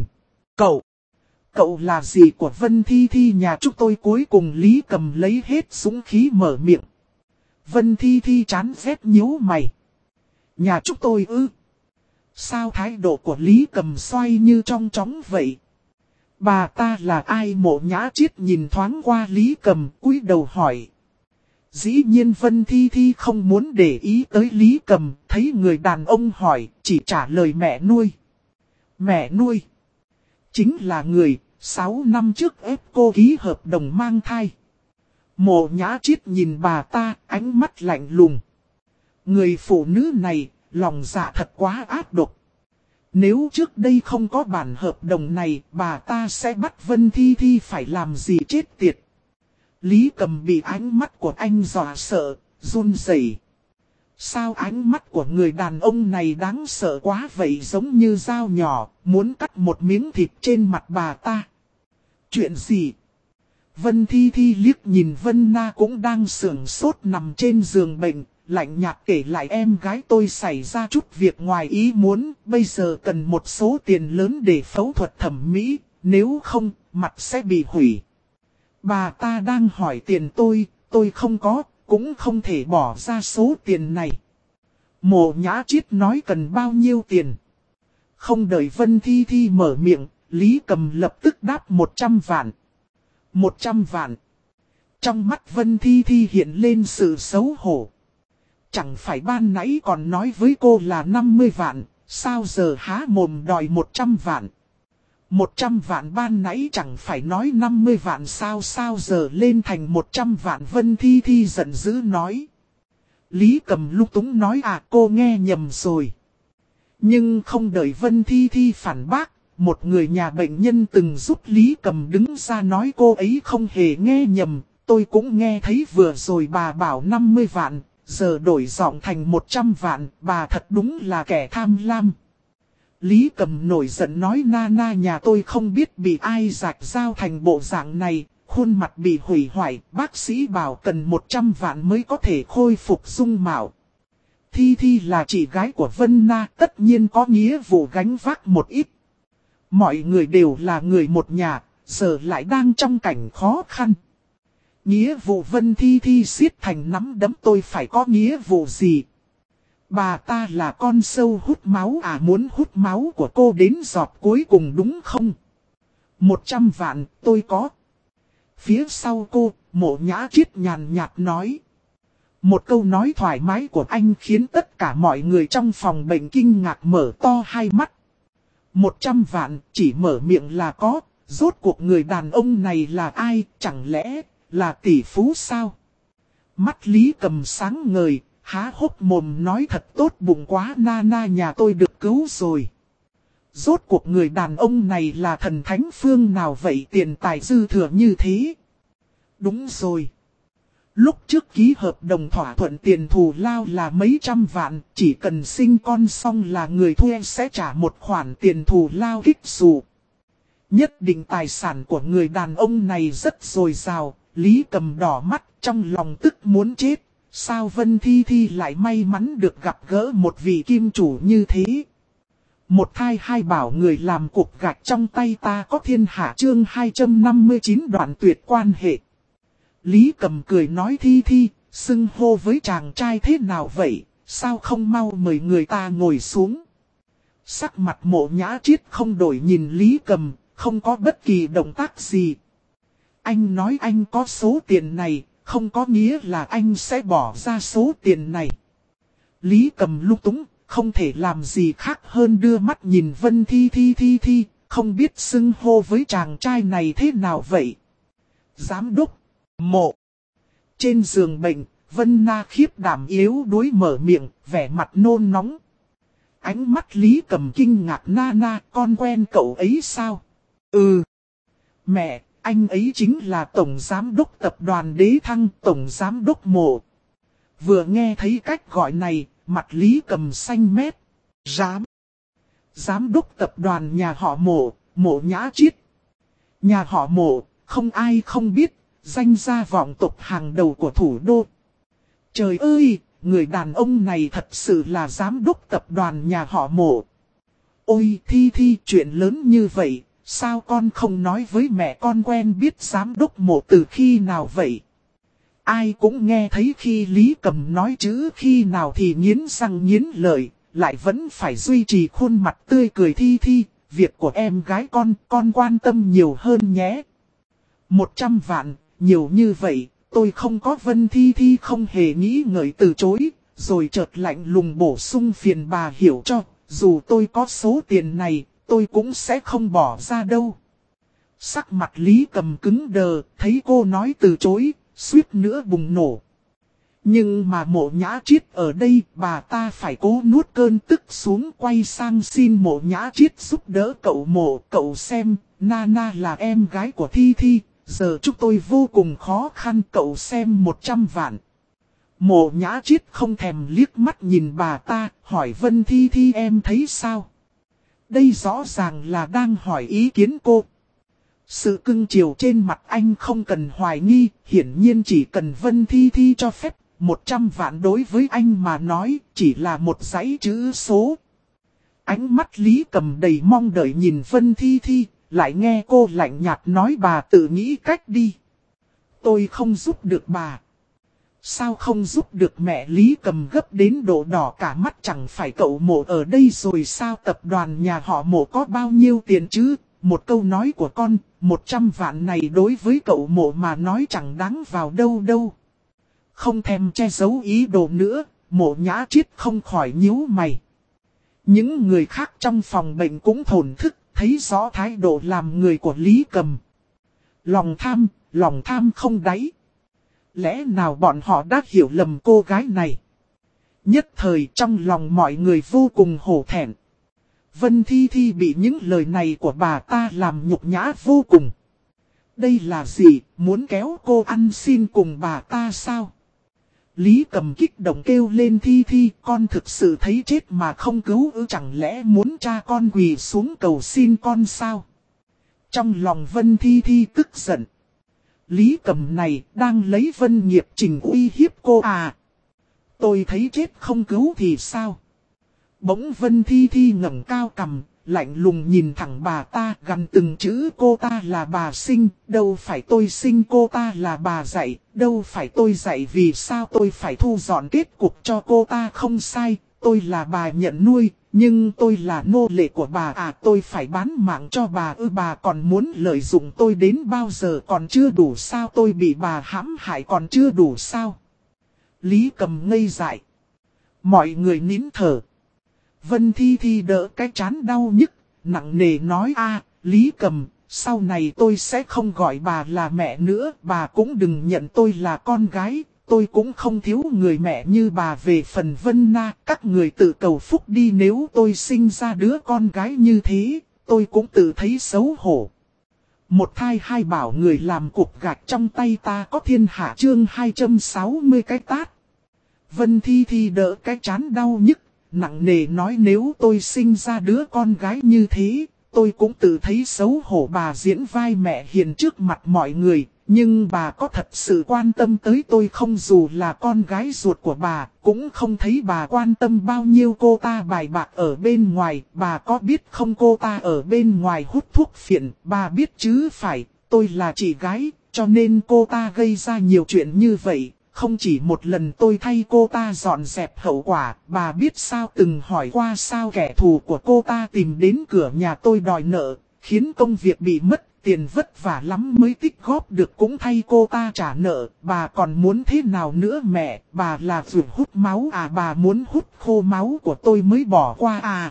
Cậu là gì của Vân Thi Thi nhà chúng tôi? Cuối cùng Lý Cầm lấy hết dũng khí mở miệng. Vân Thi Thi chán ghét nhíu mày. Nhà chúng tôi ư? Sao thái độ của Lý Cầm xoay như trong chóng vậy? Bà ta là ai? Mộ Nhã Chiết nhìn thoáng qua Lý Cầm, cúi đầu hỏi. Dĩ nhiên Vân Thi Thi không muốn để ý tới Lý Cầm, thấy người đàn ông hỏi, chỉ trả lời mẹ nuôi. Mẹ nuôi? Chính là người, 6 năm trước ép cô ký hợp đồng mang thai. Mộ Nhã Chiết nhìn bà ta, ánh mắt lạnh lùng. Người phụ nữ này, lòng dạ thật quá ác độc. Nếu trước đây không có bản hợp đồng này, bà ta sẽ bắt Vân Thi Thi phải làm gì chết tiệt. Lý Cầm bị ánh mắt của anh dọa sợ, run rẩy. Sao ánh mắt của người đàn ông này đáng sợ quá vậy, giống như dao nhỏ, muốn cắt một miếng thịt trên mặt bà ta. Chuyện gì? Vân Thi Thi liếc nhìn Vân Na cũng đang sưởng sốt nằm trên giường bệnh, lạnh nhạt kể lại em gái tôi xảy ra chút việc ngoài ý muốn, bây giờ cần một số tiền lớn để phẫu thuật thẩm mỹ, nếu không, mặt sẽ bị hủy. Bà ta đang hỏi tiền tôi không có, cũng không thể bỏ ra số tiền này. Mộ Nhã Chiết nói cần bao nhiêu tiền? Không đợi Vân Thi Thi mở miệng, Lý Cầm lập tức đáp 100 vạn. 100 vạn. Trong mắt Vân Thi Thi hiện lên sự xấu hổ. Chẳng phải ban nãy còn nói với cô là 50 vạn, sao giờ há mồm đòi 100 vạn? 100 vạn ban nãy chẳng phải nói 50 vạn sao giờ lên thành 100 vạn? Vân Thi Thi giận dữ nói. Lý Cầm lung túng nói cô nghe nhầm rồi. Nhưng không đợi Vân Thi Thi phản bác, một người nhà bệnh nhân từng giúp Lý Cầm đứng ra nói cô ấy không hề nghe nhầm. Tôi cũng nghe thấy vừa rồi bà bảo 50 vạn, giờ đổi giọng thành 100 vạn, bà thật đúng là kẻ tham lam. Lý Cầm nổi giận nói na nhà tôi không biết bị ai rạch dao thành bộ dạng này, khuôn mặt bị hủy hoại, bác sĩ bảo cần 100 vạn mới có thể khôi phục dung mạo. Thi Thi là chị gái của Vân Na, tất nhiên có nghĩa vụ gánh vác một ít. Mọi người đều là người một nhà, giờ lại đang trong cảnh khó khăn. Nghĩa vụ Vân Thi Thi siết thành nắm đấm, tôi phải có nghĩa vụ gì? Bà ta là con sâu hút máu muốn hút máu của cô đến giọt cuối cùng đúng không? 100 vạn tôi có. Phía sau cô, Mộ Nhã Chiết nhàn nhạt nói. Một câu nói thoải mái của anh khiến tất cả mọi người trong phòng bệnh kinh ngạc mở to hai mắt. 100 vạn chỉ mở miệng là có, rốt cuộc người đàn ông này là ai, chẳng lẽ là tỷ phú sao? Mắt Lý Cầm sáng ngời, há hốc mồm nói thật tốt bụng quá, na nhà tôi được cứu rồi. Rốt cuộc người đàn ông này là thần thánh phương nào vậy, tiền tài dư thừa như thế? Đúng rồi. Lúc trước ký hợp đồng thỏa thuận tiền thù lao là mấy trăm vạn, chỉ cần sinh con xong là người thuê sẽ trả một khoản tiền thù lao kích xù. Nhất định tài sản của người đàn ông này rất dồi dào. Lý Cầm đỏ mắt, trong lòng tức muốn chết. Sao Vân Thi Thi lại may mắn được gặp gỡ một vị kim chủ như thế? Một thai hai bảo người làm cục gạch trong tay ta có thiên hạ. Chương 259 đoạn tuyệt quan hệ. Lý Cầm cười nói Thi Thi, xưng hô với chàng trai thế nào vậy? Sao không mau mời người ta ngồi xuống? Sắc mặt Mộ Nhã Chiết không đổi nhìn Lý Cầm, không có bất kỳ động tác gì. Anh nói anh có số tiền này, không có nghĩa là anh sẽ bỏ ra số tiền này. Lý Cầm lung túng, không thể làm gì khác hơn đưa mắt nhìn Vân Thi Thi, không biết xưng hô với chàng trai này thế nào vậy. Giám đốc, Mộ. Trên giường bệnh, Vân Na khiếp đảm yếu đuối mở miệng, vẻ mặt nôn nóng. Ánh mắt Lý Cầm kinh ngạc, Na con quen cậu ấy sao? Ừ. Mẹ, anh ấy chính là Tổng Giám đốc Tập đoàn Đế Thăng, Tổng Giám đốc Mộ. Vừa nghe thấy cách gọi này, mặt Lý Cầm xanh mét. Giám đốc Tập đoàn nhà họ Mộ, Mộ Nhã Chiết. Nhà họ Mộ, không ai không biết, danh gia vọng tộc hàng đầu của thủ đô. Trời ơi, người đàn ông này thật sự là giám đốc tập đoàn nhà họ Mộ. Ôi Thi, chuyện lớn như vậy, sao con không nói với mẹ con quen biết giám đốc Mộ từ khi nào vậy? Ai cũng nghe thấy khi Lý Cầm nói chữ khi nào thì nghiến răng nghiến lợi, lại vẫn phải duy trì khuôn mặt tươi cười. Thi, việc của em gái con quan tâm nhiều hơn nhé. 100 vạn, nhiều như vậy, tôi không có. Vân Thi không hề nghĩ ngợi từ chối, rồi chợt lạnh lùng bổ sung, phiền bà hiểu cho, dù tôi có số tiền này, tôi cũng sẽ không bỏ ra đâu. Sắc mặt Lý Cầm cứng đờ, thấy cô nói từ chối, suýt nữa bùng nổ. Nhưng mà Mộ Nhã Chiết ở đây, bà ta phải cố nuốt cơn tức xuống, quay sang xin Mộ Nhã Chiết giúp đỡ cậu Mộ. Cậu xem, Na là em gái của Thi, giờ chúng tôi vô cùng khó khăn, cậu xem 100 vạn. Mộ Nhã Chiết không thèm liếc mắt nhìn bà ta, hỏi Vân Thi em thấy sao? Đây rõ ràng là đang hỏi ý kiến cô. Sự cưng chiều trên mặt anh không cần hoài nghi, hiển nhiên chỉ cần Vân Thi cho phép. 100 vạn đối với anh mà nói chỉ là một dãy chữ số. Ánh mắt Lý Cầm đầy mong đợi nhìn Vân Thi, lại nghe cô lạnh nhạt nói, bà tự nghĩ cách đi. Tôi không giúp được bà. Sao không giúp được mẹ? Lý Cầm gấp đến độ đỏ cả mắt, chẳng phải cậu Mộ ở đây rồi sao? Tập đoàn nhà họ Mộ có bao nhiêu tiền chứ? Một câu nói của con, 100 vạn này đối với cậu Mộ mà nói chẳng đáng vào đâu. Không thèm che giấu ý đồ nữa, Mộ Nhã Chiết không khỏi nhíu mày. Những người khác trong phòng bệnh cũng thổn thức, thấy rõ thái độ làm người của Lý Cầm. Lòng tham không đáy. Lẽ nào bọn họ đã hiểu lầm cô gái này? Nhất thời trong lòng mọi người vô cùng hổ thẹn. Vân Thi bị những lời này của bà ta làm nhục nhã vô cùng. Đây là gì, muốn kéo cô ăn xin cùng bà ta sao? Lý Cầm kích động kêu lên, Thi, con thực sự thấy chết mà không cứu ư? Chẳng lẽ muốn cha con quỳ xuống cầu xin con sao? Trong lòng Vân Thi tức giận. Lý Cầm này đang lấy Vân Nghiệp Trình uy hiếp cô à? Tôi thấy chết không cứu thì sao? Bỗng Vân Thi ngẩng cao cằm, lạnh lùng nhìn thẳng bà ta, gằn từng chữ, cô ta là bà sinh, đâu phải tôi sinh, cô ta là bà dạy, đâu phải tôi dạy, vì sao tôi phải thu dọn kết cục cho cô ta? Không sai, tôi là bà nhận nuôi, nhưng tôi là nô lệ của bà à? Tôi phải bán mạng cho bà ư? Bà còn muốn lợi dụng tôi đến bao giờ? Còn chưa đủ sao? Tôi bị bà hãm hại còn chưa đủ sao? Lý Cầm ngây dại. Mọi người nín thở. Vân Thi đỡ cái trán đau nhức, nặng nề nói, Lý Cầm, sau này tôi sẽ không gọi bà là mẹ nữa, bà cũng đừng nhận tôi là con gái, tôi cũng không thiếu người mẹ như bà. Về phần Vân Na, các người tự cầu phúc đi, nếu tôi sinh ra đứa con gái như thế, tôi cũng tự thấy xấu hổ. Một thai hai bảo, người làm cục gạch trong tay ta có thiên hạ. Chương 260 cái tát. Vân Thi đỡ cái trán đau nhức, nặng nề nói, nếu tôi sinh ra đứa con gái như thế, tôi cũng tự thấy xấu hổ. Bà diễn vai mẹ hiền trước mặt mọi người, nhưng bà có thật sự quan tâm tới tôi không? Dù là con gái ruột của bà, cũng không thấy bà quan tâm bao nhiêu. Cô ta bài bạc ở bên ngoài, bà có biết không? Cô ta ở bên ngoài hút thuốc phiện, bà biết chứ phải, tôi là chị gái, cho nên cô ta gây ra nhiều chuyện như vậy. Không chỉ một lần tôi thay cô ta dọn dẹp hậu quả, bà biết sao? Từng hỏi qua sao kẻ thù của cô ta tìm đến cửa nhà tôi đòi nợ, khiến công việc bị mất, tiền vất vả lắm mới tích góp được cũng thay cô ta trả nợ. Bà còn muốn thế nào nữa mẹ? Bà là vừa hút máu à? Bà muốn hút khô máu của tôi mới bỏ qua à?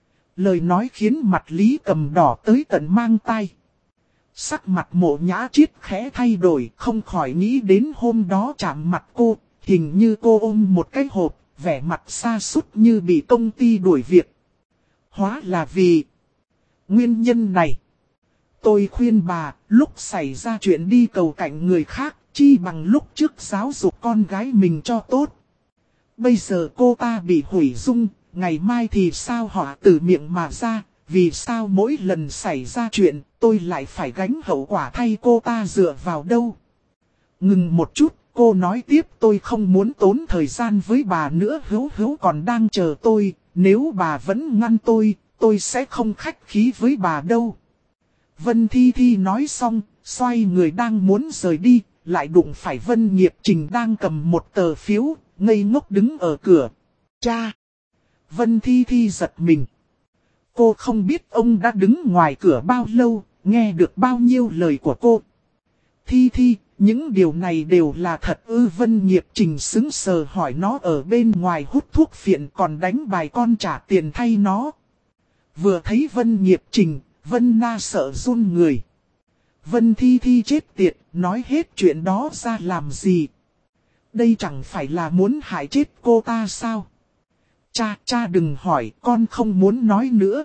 Lời nói khiến mặt Lý Cầm đỏ tới tận mang tai. Sắc mặt Mộ Nhã Chiết khẽ thay đổi, không khỏi nghĩ đến hôm đó chạm mặt cô, Hình như cô ôm một cái hộp, vẻ mặt sa sút như bị công ty đuổi việc. Hóa là vì nguyên nhân này. Tôi khuyên bà, lúc xảy ra chuyện đi cầu cạnh người khác, chi bằng lúc trước giáo dục con gái mình cho tốt. Bây giờ cô ta bị hủy dung, ngày mai thì sao họ từ miệng mà ra, vì sao mỗi lần xảy ra chuyện, tôi lại phải gánh hậu quả thay cô ta dựa vào đâu. Ngừng một chút, cô nói tiếp, tôi không muốn tốn thời gian với bà nữa, Hữu Hữu còn đang chờ tôi, nếu bà vẫn ngăn tôi sẽ không khách khí với bà đâu. Vân Thi Thi nói xong, xoay người đang muốn rời đi, lại đụng phải Vân Nghiệp Trình đang cầm một tờ phiếu, ngây ngốc đứng ở cửa. Cha! Vân Thi Thi giật mình. Cô không biết ông đã đứng ngoài cửa bao lâu, nghe được bao nhiêu lời của cô. Thi Thi, những điều này đều là thật ư? Vân Nghiệp Trình sững sờ hỏi, nó ở bên ngoài hút thuốc phiện còn đánh bài con trả tiền thay nó. Vừa thấy Vân Nghiệp Trình, Vân Na sợ run người. Vân Thi Thi chết tiệt, nói hết chuyện đó ra làm gì? Đây chẳng phải là muốn hại chết cô ta sao? Cha đừng hỏi, con không muốn nói nữa.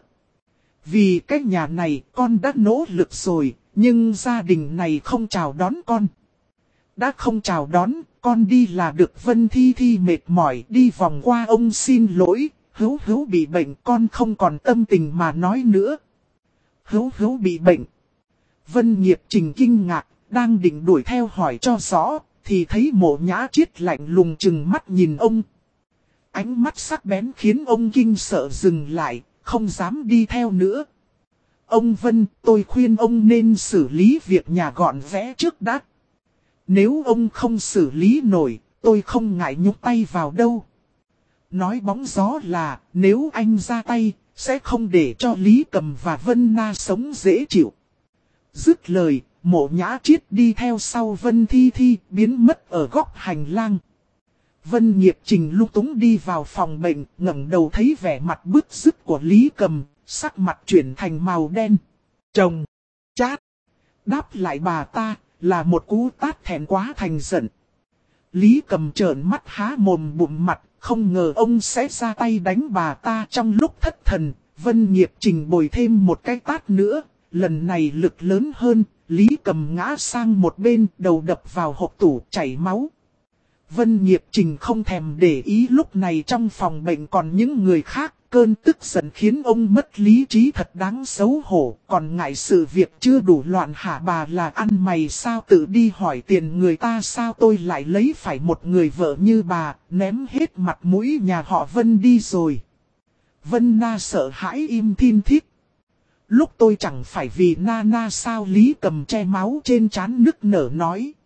Vì cái nhà này con đã nỗ lực rồi, nhưng gia đình này không chào đón con. Đã không chào đón, con đi là được. Vân Thi Thi mệt mỏi đi vòng qua ông xin lỗi. Hữu Hữu bị bệnh, con không còn tâm tình mà nói nữa. Hữu Hữu bị bệnh. Vân Nghiệp Trình kinh ngạc, đang định đuổi theo hỏi cho rõ, thì thấy Mộ Nhã Chiết lạnh lùng chừng mắt nhìn ông. Ánh mắt sắc bén khiến ông kinh sợ dừng lại, không dám đi theo nữa. Ông Vân, tôi khuyên ông nên xử lý việc nhà gọn vẽ trước đã. Nếu ông không xử lý nổi, tôi không ngại nhúc tay vào đâu. Nói bóng gió là, nếu anh ra tay, sẽ không để cho Lý Cầm và Vân Na sống dễ chịu. Dứt lời, Mộ Nhã Chiết đi theo sau Vân Thi Thi, biến mất ở góc hành lang. Vân Nghiệp Trình lung túng đi vào phòng bệnh, ngẩng đầu thấy vẻ mặt bứt rứt của Lý Cầm, sắc mặt chuyển thành màu đen. Chồng! Chát! Đáp lại bà ta, là một cú tát thẹn quá thành giận. Lý Cầm trợn mắt há mồm bụm mặt, không ngờ ông sẽ ra tay đánh bà ta. Trong lúc thất thần, Vân Nghiệp Trình bồi thêm một cái tát nữa, lần này lực lớn hơn, Lý Cầm ngã sang một bên, đầu đập vào hộc tủ chảy máu. Vân Nghiệp Trình không thèm để ý lúc này trong phòng bệnh còn những người khác, cơn tức giận khiến ông mất lý trí thật đáng xấu hổ, còn ngại sự việc chưa đủ loạn hả bà là ăn mày sao, tự đi hỏi tiền người ta sao, tôi lại lấy phải một người vợ như bà, ném hết mặt mũi nhà họ Vân đi rồi. Vân Na sợ hãi im thin thít. Lúc tôi chẳng phải vì Na Na sao, Lý Cầm che máu trên trán nức nở nói.